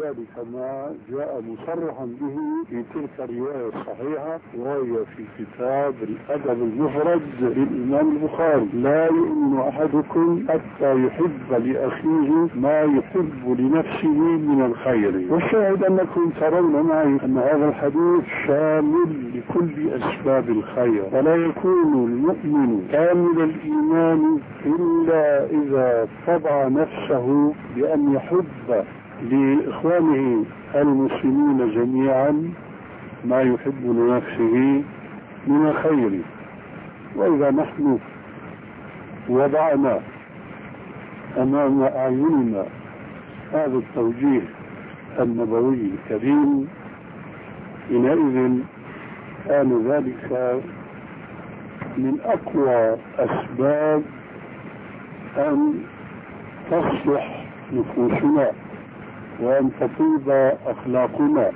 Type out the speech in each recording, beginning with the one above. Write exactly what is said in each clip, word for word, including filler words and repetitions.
ذلك ما جاء مصرحا به في تلك الرواية الصحيحة، وهي في كتاب الأدب المفرد للإمام البخاري: لا يؤمن أحدكم حتى يحب لأخيه ما يحب لنفسه من الخير. والشاهد أنكم ترون معي أن هذا الحديث شامل لكل أسباب الخير، ولا يكون المؤمن كامل الإيمان إلا إذا طبع نفسه بأن يحب لإخوانه المسلمين جميعا ما يحب لنفسه من الخير. وإذا نحن وضعنا أمام أعيننا هذا التوجيه النبوي الكريم، حينئذ كان ذلك من أقوى أسباب أن تصلح نفوسنا وأن تطيب أخلاقنا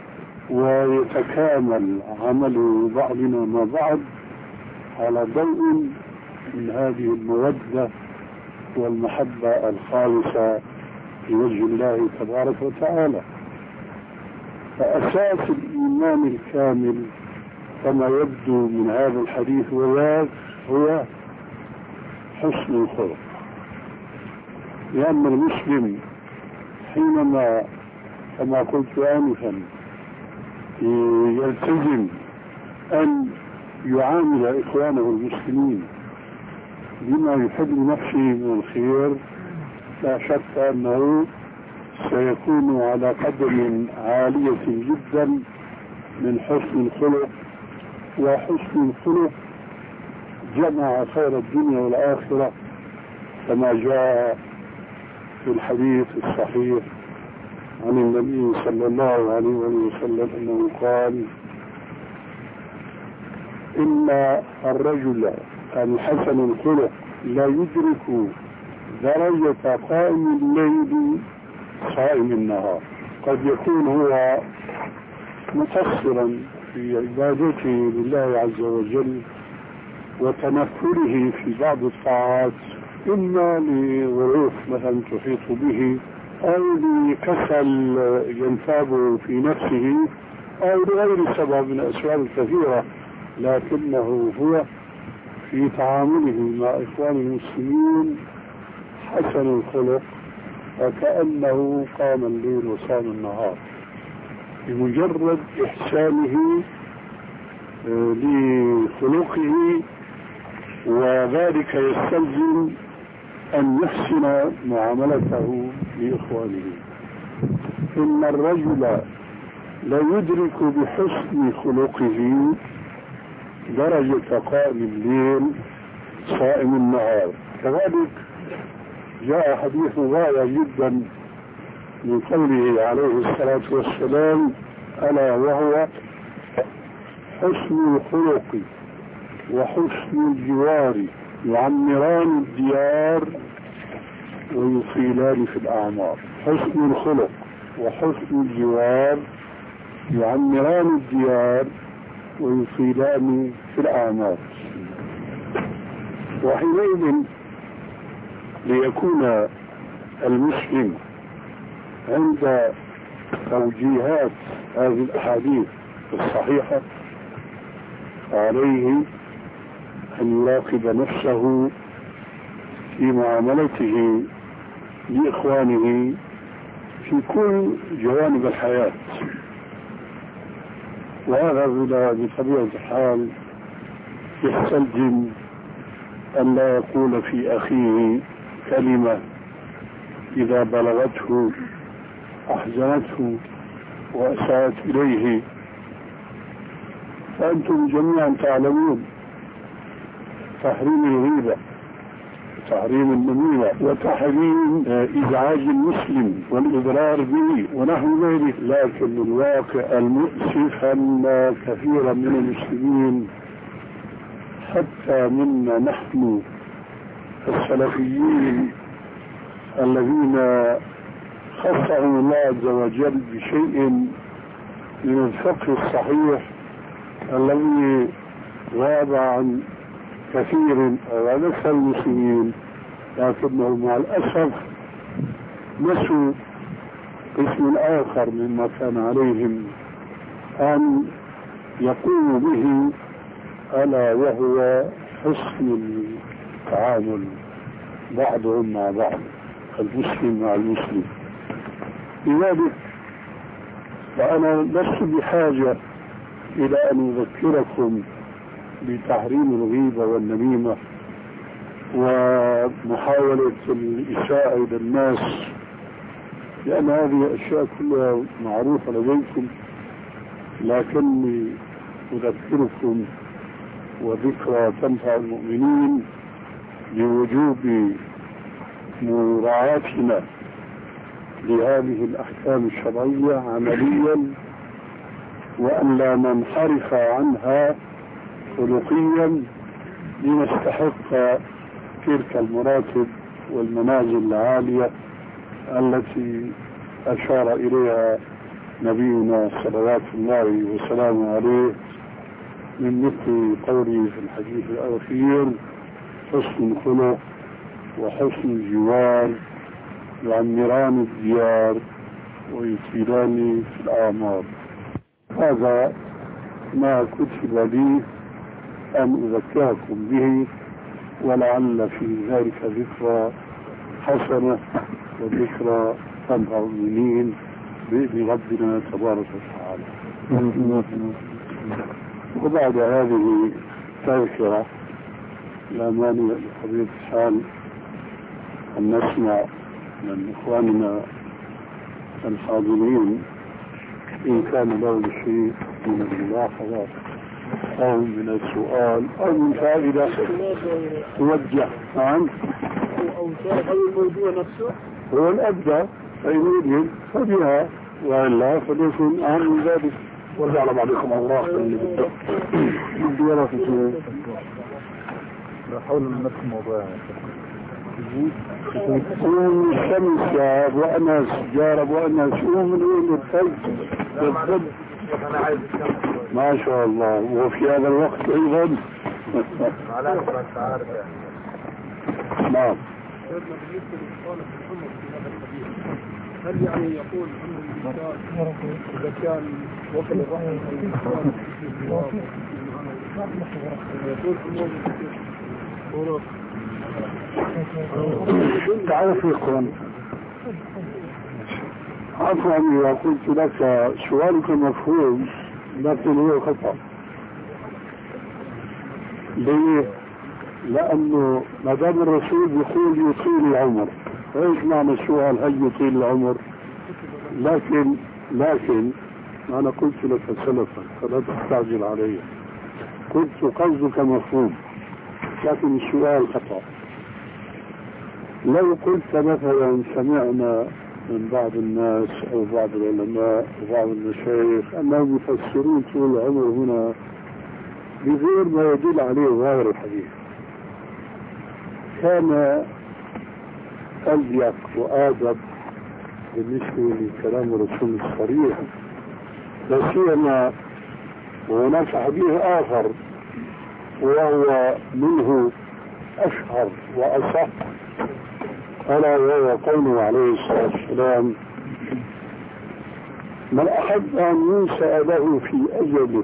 ويتكامل عمل بعضنا مع بعض على ضوء من هذه المودة والمحبة الخالصة لوجه الله تبارك وتعالى. فأساس الإيمان الكامل كما يبدو من هذا الحديث وذاك هو حسن الخلق، لأن المسلم حينما كما قلت آنفا يلتزم أن يعامل إخوانه المسلمين بما يحب نفسه من الخير، لا شك أنه سيكون على قدم عالية جدا من حسن الخلق. وحسن الخلق جمع خير الدنيا والآخرة كما جاء في الحديث الصحيح عن النبي صلى الله عليه وسلم أنه قال: إن الرجل الحسن الخلق لا يدرك درجة قائم الليل صائم النهار. قد يكون هو مقصرا في عبادته لله عز وجل وتنفله في بعض الطاعات، إما لظروف مثلا تحيط به، أو لكسل ينتاب في نفسه، أو لغير سبب من الأسباب الكثيرة، لكنه هو في تعامله مع إخوان المسلمين حسن الخلق وكأنه قام الليل وصام النهار بمجرد إحسانه لخلقه. وذلك يستلزم أن يحسن معاملته لإخوانه. إن الرجل لا يدرك بحسن خلقه درجة قائم الليل صائم النهار. كذلك جاء حديث غاية جدا من قوله عليه الصلاة والسلام: ألا وهو حسن الخلق وحسن الجوار يعمران الديار ويطيلان في الأعمار. حسن الخلق وحسن الجوار يعمران الديار ويطيلان في الأعمار. وحينئذ ليكون المسلم عند توجيهات هذه الأحاديث الصحيحة عليه أن يراقب نفسه في معاملته لإخوانه في كل جوانب الحياة. وهذا بطبيعة الحال يستلزم أن لا يقول في أخيه كلمة إذا بلغته أحزنته وأساءت إليه. فأنتم جميعا تعلمون تحريم الغيبة، تحريم النميمة، وتحريم إزعاج المسلم والإضرار به ونحو ذلك. لكن الواقع المؤسف أن كثيرا من المسلمين حتى منا نحن السلفيين الذين خصهم الله عز وجل بشيء من الفقه الصحيح الذي غاب عن كثير عن أكثر المسلمين، لكنهم مع الأسف نسوا قسم آخر مما كان عليهم أن يقوموا به، ألا وهو حسن التعامل بعضهم مع بعض، المسلم مع المسلم. لذلك فأنا لست بحاجة إلى أن أذكركم بتحريم الغيبة والنميمة ومحاولة الإساءة إلى الناس، لأن هذه أشياء كلها معروفة لديكم، لكني أذكركم وذكرى تنفع المؤمنين بوجوب مراعاتنا لهذه الأحكام الشرعية عمليا، وأن لا ننحرف عنها خلقيا لنستحق تلك المراتب والمنازل العالية التي أشار إليها نبينا صلوات الله وسلامه عليه، من مثل قوله في الحديث الأخير: حسن الخلق وحسن الجوار يعمران الديار ويطيلان في الأعمار. هذا ما كتب لي أن أذكركم به، ولعل في ذلك ذكرى حسنة وذكرى تنفع المؤمنين بإذن ربنا تبارك وتعالى. وبعد هذه التذكرة لا مانع لحضرة الحال أن نسمع من إخواننا الحاضرين إن كان له شيء من الملاحظة أو من السؤال أو من فائدة توجه عنه أو شارح الموضوع نفسه هو الأبدأ، فإن يريد فبها، وإلا فليكن أهم من ذلك. وجعل بعضكم الله اللي بالضبط بدي ولا في شيء. لا حول نفس الموضوع قوم الشمس وأنا جارب وأنا شؤون من وين الثلج بالضبط. ما شاء الله. وفي هذا الوقت أيضا نعم. هل يعني يقول أن الإنسان إذا كان وكل الرحم يقول تعرف يقول عفوا إذا قلت لك سؤالك مفهوم لكن هو خطأ. ليه؟ لأنه ما دام الرسول يقول يطيل العمر، ايش معنى السؤال هل يطيل العمر؟ لكن لكن أنا قلت لك سلفا فلا تستعجل علي، قلت قصدك مفهوم لكن السؤال خطأ. لو قلت مثلا سمعنا من بعض الناس أو بعض العلماء وبعض المشايخ أنهم يفسرون طول العمر هنا بغير ما يدل عليه ظاهر الحديث، كان أليق وآدب بالنسبة لكلام الرسول الصريح، لا سيما وهناك حديث آخر وهو منه أشهر وأصح، ألا وهو قوله عليه الصلاة والسلام: من أحب أن ينسأ له في أجله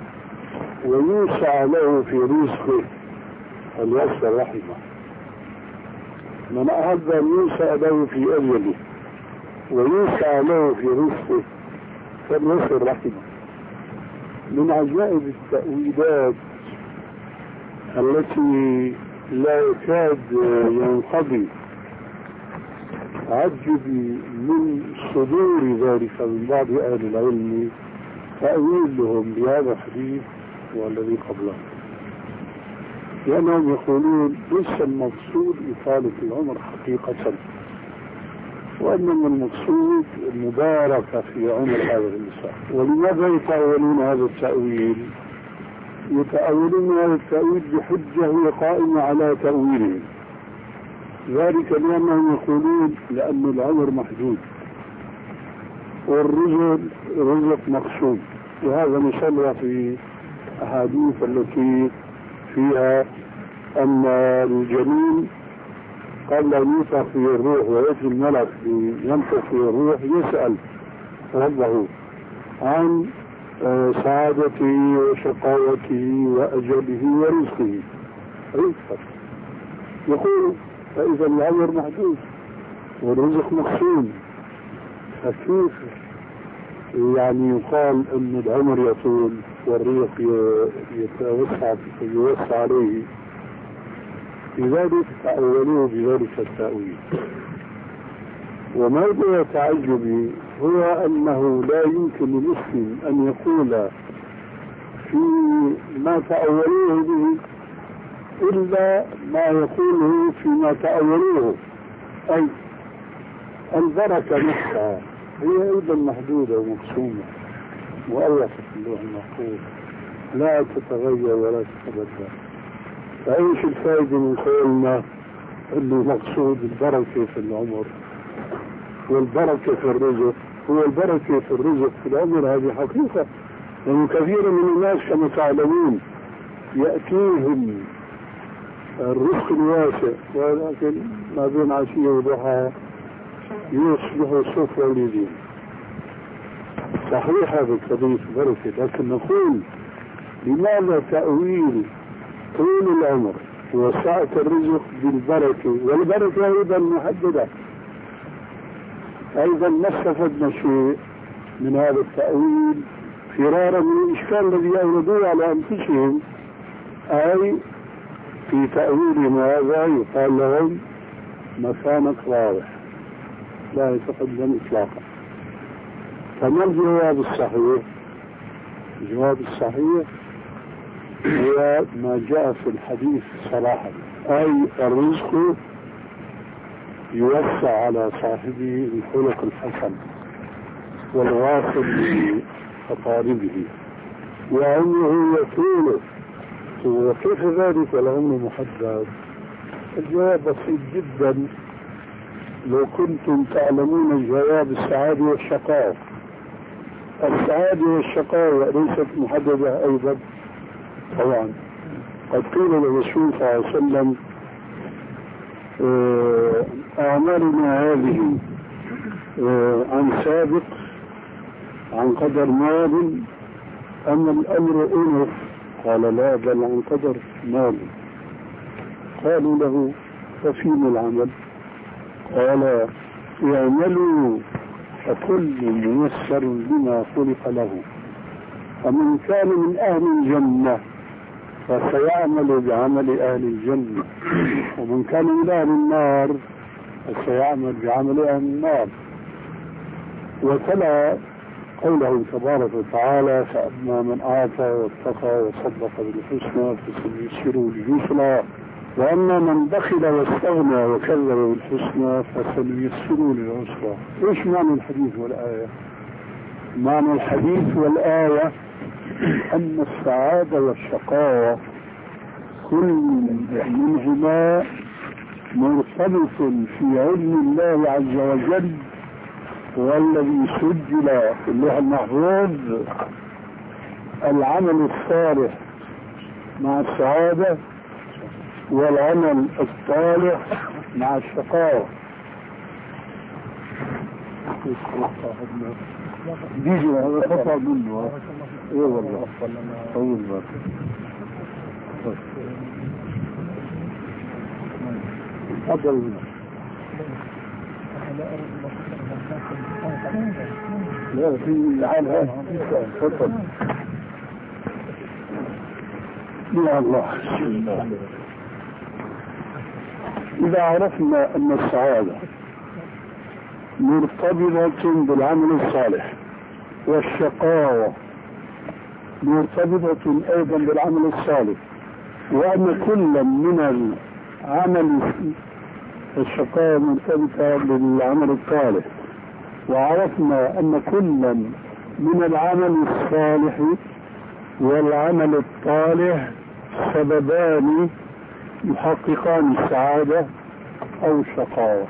وينسأ له في رزقه فليصل رحمه. من أحب أن ينسأ له في أجله وينسأ له في رزقه فليصل رحمه. من عجائب التأويلات التي لا يكاد ينقضي عجبي من صدور ذلك من بعض أهل العلم تأويلهم لهذا الحديث والذي قبله، لأنهم يقولون ليس المقصود إطالة العمر حقيقة، وإنما المقصود المباركة في عمر هذا الإنسان. ولماذا يتأولون هذا التأويل؟ يتأولون هذا التأويل بحجة هي قائمة على تأويلهم، ذلك لأنهم يقولون لأن العمر محدود والرزق رزق مقسوم، وهذا نشرع في أحاديث التي فيها أن الجنين قبل أن ينفخ فيه الروح ويأتي الملك ينفخ فيه الروح يسأل ربه عن سعادته وشقاوته وأجله ورزقه رزقه. يقول فإذا العمر محدود والرزق مقسوم، فكيف يعني يقال أن العمر يطول والرزق يتوسع يوسع عليه؟ لذلك تأولوه بذلك التأويل. وموضوع تعجبي هو أنه لا يمكن للمسلم أن يقول في ما تأولوه به إلا ما يقوله فيما تأولوه، أي البركة نفسها هي أيضا محدودة ومقسومة مؤلفة في اللوح المحفوظ لا تتغير ولا تتبدل. فأيش الفائدة من قولنا أنه مقصود البركة في العمر والبركة في الرزق؟ هو البركة في الرزق في العمر هذه حقيقة، لأن كثير من الناس كما تعلمون يأتيهم الرزق الواسع ولكن ما بين عشية وضحى يصبحوا صفر وليدين. صحيح هذا قضية البركة، لكن نقول لماذا تأويل طول العمر وسعة الرزق بالبركة؟ والبركة أيضا محددة. أيضا ما استفدنا شيء من هذا التأويل فرارا من الإشكال الذي أوردوه على أنفسهم، أي في تأويلهم هذا يقال لهم مكانك واضح لا يتقدم إطلاقا. فما الجواب الصحيح؟ الجواب الصحيح هو ما جاء في الحديث صراحة، أي الرزق يوسع على صاحبه الخلق الحسن والواصل بأقاربه وعمره يطول. وكيف ذلك والعمر محدد؟ الجواب بسيط جدا، لو كنتم تعلمون الجواب السعادة والشقاء. السعادة والشقاء ليست محددة أيضا طبعا. قد قيل للرسول صلى الله عليه وسلم أعمالنا هذه عن سابق عن قدر مال أم الأمر أنف؟ قال لا، بل عن قدر مال. قالوا له ففيما العمل؟ قال اعملوا فكل ميسر لما خلق له، فمن كان من أهل الجنة فسيعمل بعمل أهل الجنة، ومن كان من أهل النار فسيعمل بعمل أهل النار. وتلا قوله تبارك وتعالى فأما من أعطى واتقى وصدق بالحسنى فسنيسره لليسرى وأما من بخل واستغنى وكذب بالحسنى فسنيسره للعسرى. إيش معنى الحديث والآية؟ معنى الحديث والآية أن السعادة والشقاوة كل منهما مرتبط في علم الله عز وجل، والذي سجل في اللوح المحفوظ العمل الصالح مع السعادة والعمل الصالح مع الشقاوة. ديجي هذا خطأ منه. ايه والله طول بقى. تفضل منه. لا في عال هذا تفضل. يا الله. إذا عرفنا أن السعادة مرتبطة بالعمل الصالح والشقاوة مرتبطة أيضا بالعمل الصالح، وأن كل من العمل الشقاوة مرتبطة بالعمل الصالح، وعرفنا أن كل من العمل الصالح والعمل الطالح سببان يحققان السعادة أو الشقاوة.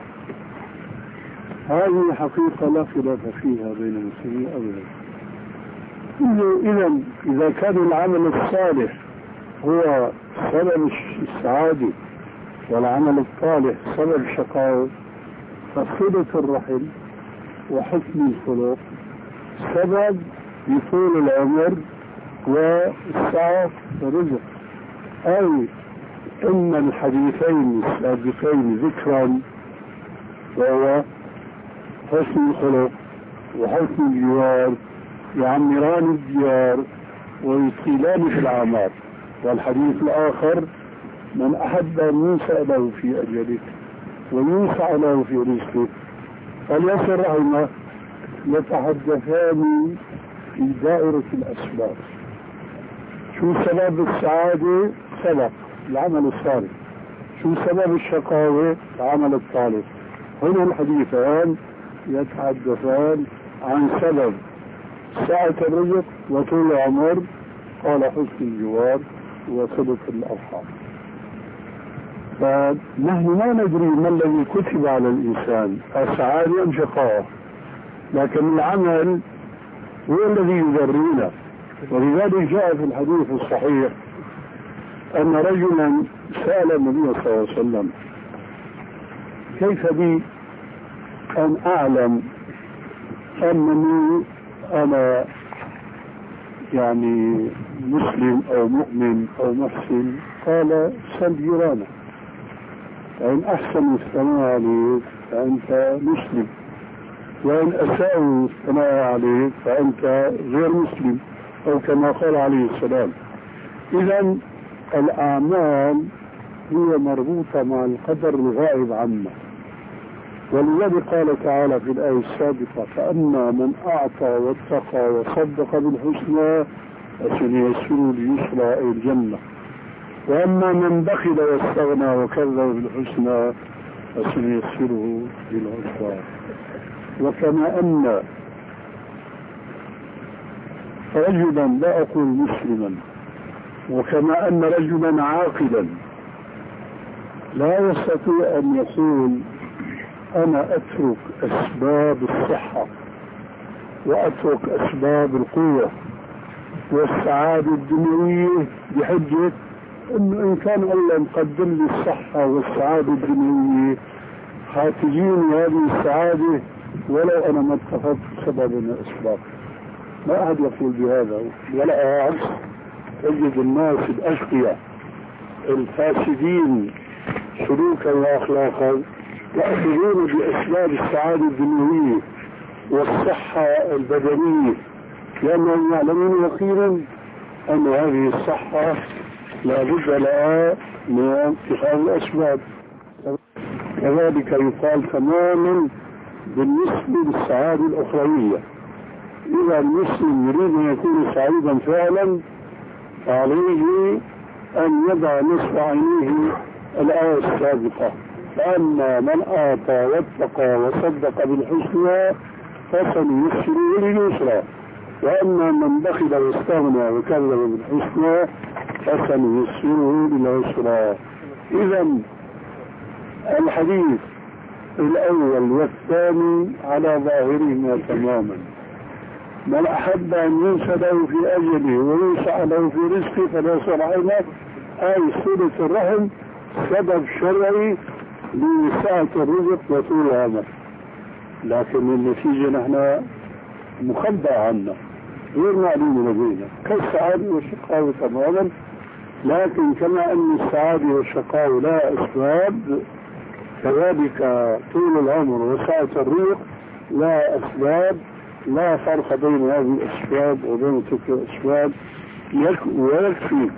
هذه حقيقة لا خلاف فيها بين المسلمين أبدا. إذا إذا كان العمل الصالح هو سبب السعادة والعمل الصالح سبب شقاوة، فصلة الرحم وحسن الخلق سبب لطول العمر والسعة والرزق. أي إن الحديثين السابقين ذكرا وهو حسن الخلق وحسن الجوار يعمران الديار ويطيلان في الأعمار. والحديث الآخر من أحب أن ينسأ له في أجله ويوسع له في رزقه فليصل رحمه، يتحدثان في دائرة الأسباب. شو سبب السعادة؟ سبب العمل الصالح. شو سبب الشقاوة؟ العمل الصالح. هنا الحديثان يتحدثان عن سبب سعة الرزق وطول العمر، قال حسن الجوار وصلة الأرحام. فنحن ما ندري ما الذي كتب على الإنسان، السعادة أم شقاوة، لكن العمل هو الذي يدرينا. ولذلك جاء في الحديث الصحيح أن رجلا سأل النبي صلى الله عليه وسلم كيف بي أن أعلم أنني أنا يعني مسلم أو مؤمن أو محسن؟ قال سل جيرانك، فإن أحسنوا الثناء عليك فأنت مسلم، وإن أساءوا الثناء عليك فأنت غير مسلم، أو كما قال عليه السلام. إذن الأعمال هي مربوطة مع القدر الغائب عنا. ولذلك قال تعالى في الآية السابقة فأما من أعطى واتقى وصدق بالحسنى فسنيسره ليسرى أي الجنة، وأما من بخل واستغنى وكذب بالحسنى فسنيسره للعسرى. وكما أن رجلا لا أقول مسلما، وكما أن رجلا عاقلا لا يستطيع أن يقول أنا أترك أسباب الصحة وأترك أسباب القوة والسعادة الدنيوية بحجة إنه إن كان الله مقدم لي الصحة والسعادة الدنيوية هاتجيني هذه السعادة ولو أنا ما اتخذت سبب من الأسباب. ما أحد يقول بهذا، ولا عكس. تجد الناس الأشقياء الفاسدين سلوكا وأخلاقا يأخذون بأسباب السعادة الدنيوية والصحة البدنية، لأنهم يعلمون يقينا أن هذه الصحة لا بد لها من اتخاذ الأسباب. كذلك يقال تماما بالنسبة للسعادة الأخروية. إذا المسلم يريد أن يكون سعيدا فعلا فعليه أن يضع نصف عينيه الآية السابقة فأما من آتى واتقى وصدق بالحسنى فسنيسره لليسرى، وأما من بخل واستغنى وكذب بالحسنى فسنيسره للعسرى. إذا الحديث الأول والثاني على ظاهرهما تماما. من أحب أن ينسى له في أجله ويوسع له في رزقه فليصل رحمه، أي صلة الرحم سبب شرعي لسعة الرزق وطول العمر. لكن النتيجة نحن مخبأ عنا غير معلومة لدينا كالسعادة والشقاوة تماما. لكن كما أن السعادة والشقاوة لا أسباب، كذلك طول العمر وسعة الرزق لا أسباب. لا فرق بين هذه الأسباب وبين تلك الأسباب. ويكفي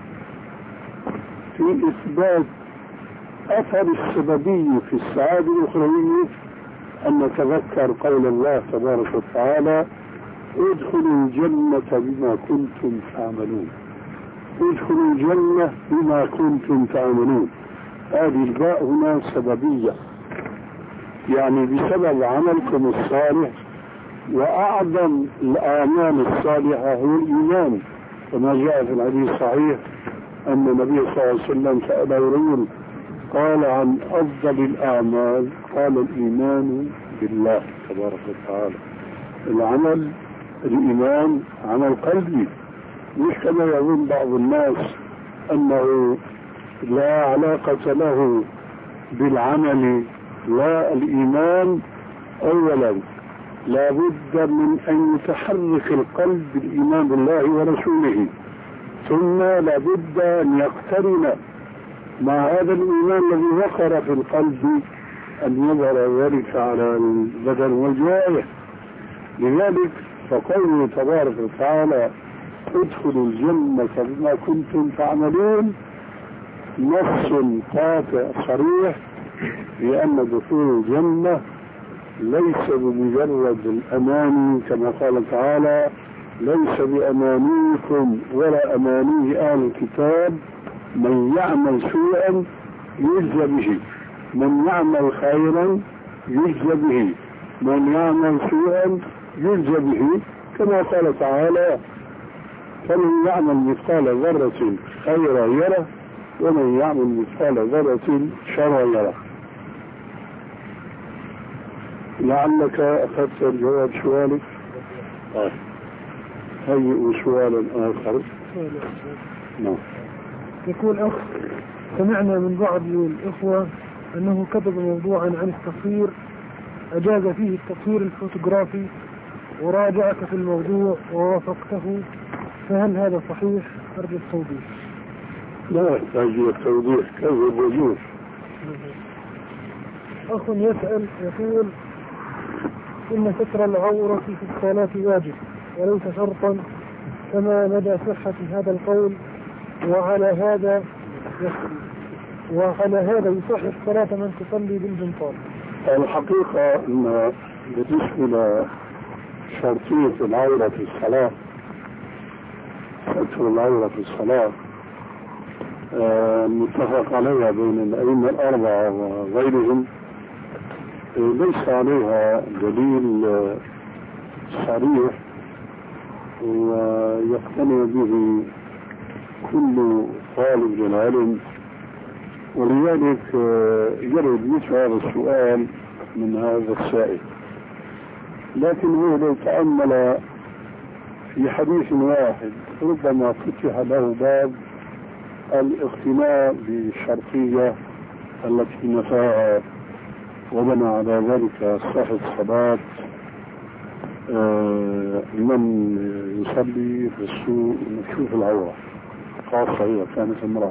في إثبات أثر السببية في السعادة الأخروية أن نتذكر قول الله تبارك وتعالى ادخلوا الجنة بما كنتم تعملون. ادخلوا الجنة بما كنتم تعملون. هذه الباء هنا سببية، يعني بسبب عملكم الصالح. وأعظم الأعمال الصالحة هو الإيمان، كما جاء في الحديث الصحيح أن النبي صلى الله عليه وسلم سأله رجل قال عن أفضل الأعمال، قال الإيمان بالله تبارك وتعالى. العمل الإيمان عمل قلبي، مش كما يظن بعض الناس أنه لا علاقة له بالعمل والإيمان، أولا لا بد من أن يتحرك القلب بالإيمان بالله ورسوله، ثم لا بد أن يقترن مع هذا الإيمان الذي وقر في القلب أن يظهر ذلك على البدن والجوارح. لذلك فقوله تبارك وتعالى ادخلوا الجنة بما كنتم تعملون نص قاطع صريح بأن دخول الجنة ليس بمجرد الأماني، كما قال تعالى ليس بأمانيكم ولا أماني أهل الكتاب، من يعمل سوءا يجزى به، من يعمل خيرا يجزى به، من يعمل سوءا يجزى به، كما قال تعالى فمن يعمل مثقال ذرة خيرا يره ومن يعمل مثقال ذرة شرا يره. لعلك أخذت الجواب سؤالك. طيب هيئوا سؤالا آخر. نعم. يقول أخ سمعنا من بعض الإخوة أنه كتب موضوعا عن التصوير أجاز فيه التصوير الفوتوغرافي وراجعك في الموضوع ووافقته، فهل هذا صحيح؟ أرجو التوضيح. لا يحتاج إلى التوضيح، كذب وجوه. أخ يسأل يقول إن ستر العورة في الصلاة واجب وليس شرطا، فما مدى صحة هذا القول؟ وعلى هذا وعلى هذا يصحح صلاة من تصلي بالجنطال؟ الحقيقة أن بالنسبة لشرطية العورة في الصلاة، ستر العورة في الصلاة متفق عليها بين الأئمة الأربعة وغيرهم، ليس عليها دليل صريح ويقتنع به كل طالب للعلم، ولذلك يرد مثل هذا السؤال من هذا السائل. لكن هو لو تأمل في حديث واحد ربما فتح له باب الاقتناع بالشرطية التي نفاها وبنى على ذلك صحة صلاة من يصلي في السوق مكشوف العورة، خاصة هي كانت امرأة.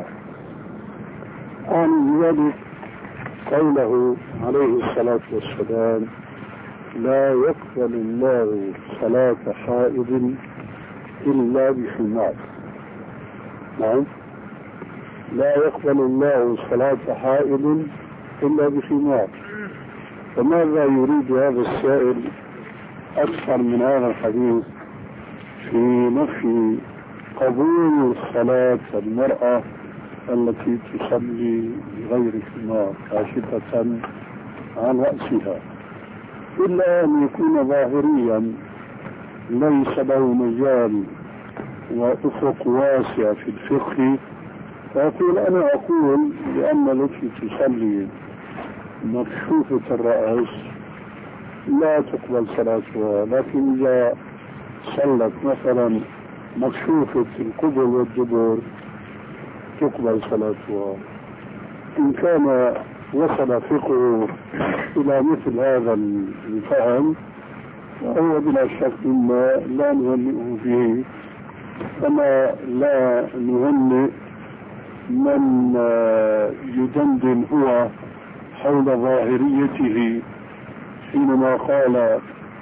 عن ذلك قوله عليه الصلاة والسلام لا يقبل الله صلاة حائض إلا بحمار. نعم، لا يقبل الله صلاة حائض إلا بحمار. فماذا يريد هذا السائل أكثر من هذا الحديث في نفي قبول صلاة المرأة التي تصلي بغير حمار كاشفة عن رأسها، إلا أن يكون ظاهريا ليس له مجال وأفق واسع في الفقه، فأقول أنا أقول لأن التي تصلي مكشوفة الرأس لا تقبل صلاتها، لكن إذا صلت مثلا مكشوفة القبل والدبر تقبل صلاتها. إن كان وصل فقهه إلى مثل هذا الفهم فهو بلا شك ما لا نهنئه به، كما لا نهنئ من يدندن هو حول ظاهريته حينما قال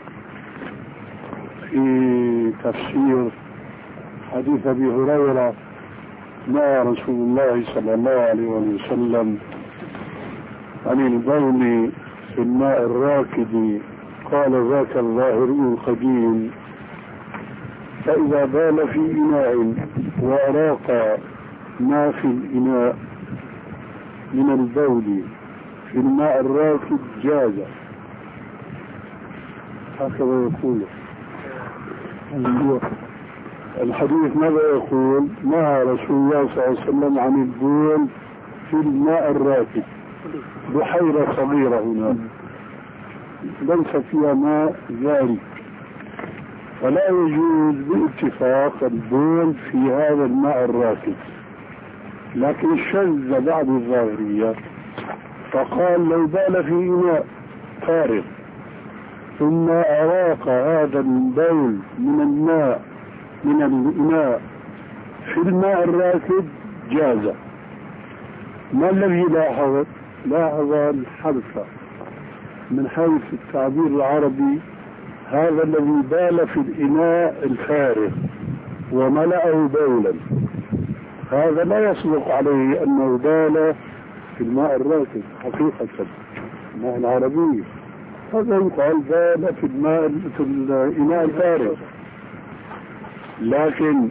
في تفسير حديث أبي هريرة ما رسول الله صلى الله عليه وسلم عن البول في الماء الراكد، قال ذاك الظاهري القديم، فإذا بال في إناء وأراق ما في الإناء من البول في الماء الراكد جاز. هكذا يقول الحديث. ماذا يقول؟ نهى رسول الله صلى الله عليه وسلم عن البول في الماء الراكد، بحيرة صغيرة هنا ليس فيها ماء جاري، فلا يجوز باتفاق البول في هذا الماء الراكد. لكن شذ بعض الظاهرية فقال لو بال في إناء فارغ ثم أراق هذا البول من الماء من الإناء في الماء الراكد جاز. ما الذي لاحظ؟ لاحظ الحذف من حيث التعبير العربي، هذا الذي بال في الإناء الفارغ وملأه بولا، هذا لا يصدق عليه أنه بال في الماء الراكد حقيقة الماء العربي، هذا يقال بال في الماء في الإناء الفارغ. لكن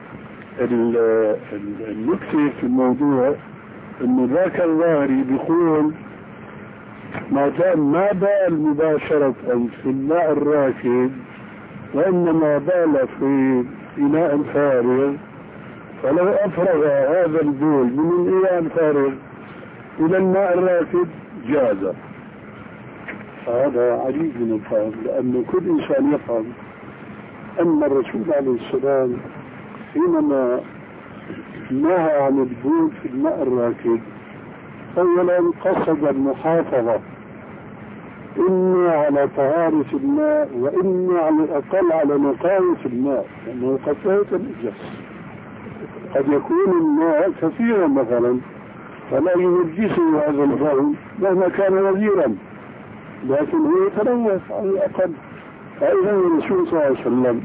النكتة في الموضوع انه ذاك الظاهري بيقول ما دام ما بال مباشرة في الماء الراكد وانما بال في اناء فارغ، فلو افرغ هذا البول من الاناء الفارغ الى الماء الراكد جاز. هذا عجيب من الفهم، لأن كل إنسان يفهم أن الرسول عليه السلام حينما نهى عن البول في الماء الراكد أولا قصد المحافظة إني على طهارة الماء وإني على الأقل على نقاوة الماء، لأنه قد يتنجس، قد يكون الماء كثيرا مثلا فلا ينجسه هذا البول مهما كان وزيرا، لكن هو يتلوث على الأقل. فإذا الرسول صلى الله عليه وسلم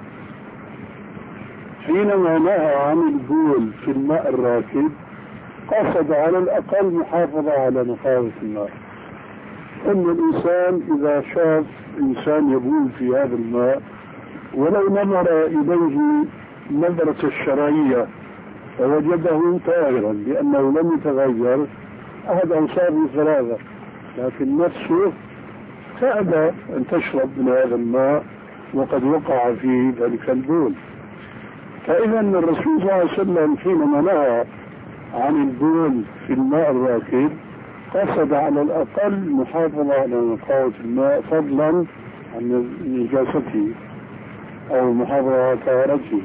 حينما نهى عن البول في الماء الراكد قصد على الأقل محافظة على نقاوة الماء. أن الإنسان إذا شاف إنسان يبول في هذا الماء ولو نظر إليه نظرة الشرعية فوجده طاهرا لأنه لم يتغير أحد أوصافه ثلاثة، لكن نفسه تأبى أن تشرب من هذا الماء وقد وقع فيه ذلك البول. فإذا الرسول صلى الله عليه وسلم حينما نهى عن البول في الماء الراكد قصد على الأقل محافظة على نقاوة الماء فضلا عن نجاسته أو محافظة على طهارته.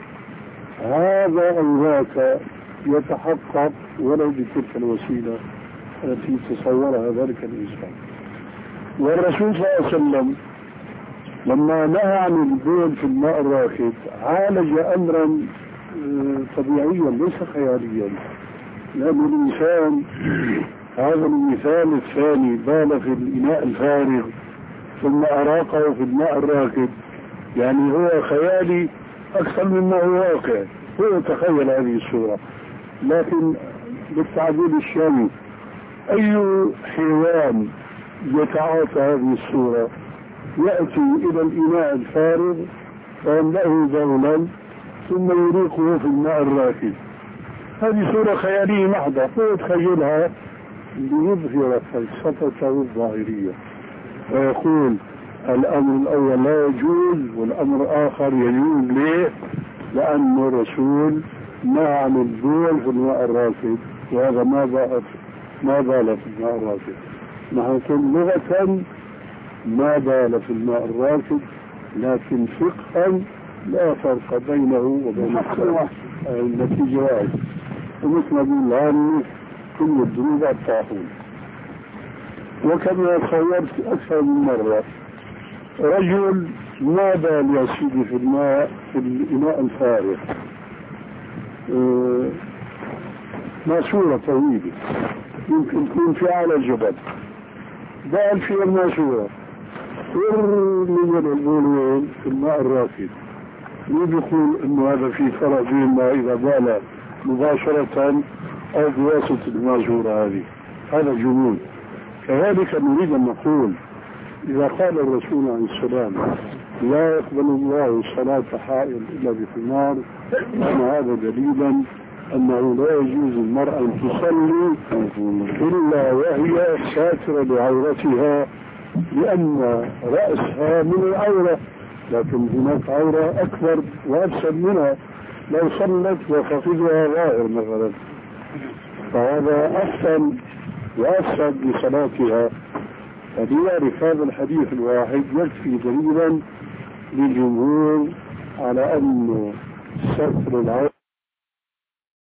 هذا أو ذاك يتحقق ولو بتلك الوسيلة التي تصورها ذلك الإنسان. والرسول صلى الله عليه وسلم لما نهى عن البول في الماء الراكد عالج أمرا طبيعيا ليس خياليا، لأن الإنسان هذا المثال الثاني بال في الإناء الفارغ ثم أراقه في الماء الراكد، يعني هو خيالي أكثر مما هو واقع، هو تخيل هذه الصورة. لكن بالتعبير الشامي أي حيوان يتعاطى هذه الصورة يأتي إلى الإناء الفارغ فيملأه بولا ثم يريقه في الماء الراكد؟ هذه صورة خيالية محضة، هو يتخيلها ليظهر فلسفته الظاهرية ويقول الأمر الأول لا يجوز والأمر الآخر يجوز. ليه؟ لأن الرسول نهى عن البول في الماء الراكد وهذا ما بال ما بال في الماء الراكد. نحن نقول لغة ما بال في الماء الراكد، لكن فقها لا فرق بينه وبين النتيجة واحد. ومثل ما بيقول العامي كل الذنوب الطاحون. وكما صورت أكثر من مرة رجل ما بال يا سيدي في الماء في الإناء الفارغ، اه ماسورة طويلة يمكن تكون في أعلى الجبل، بال في الماسورة ورمي البول في الماء الراكد. مين بيقول إنه هذا في فرق بينما إذا بال مباشرة أو بواسطة الماسورة هذه؟ هذا جنون. كذلك نريد أن نقول إذا قال الرسول عليه السلام لا يقبل الله صلاة حائل إلا بخمار، كان هذا دليلا أنه لا يجوز المرأة أن تصلي إلا وهي ساترة لعورتها، لأن رأسها من العورة، لكن هناك عورة أكبر وأبسط منها لو صلت وفقدها ظاهر مثلا، فهذا أحسن وأفسد لصلاتها. فلذلك هذا الحديث الواحد يكفي دليلا للجمهور على أن ستر العورة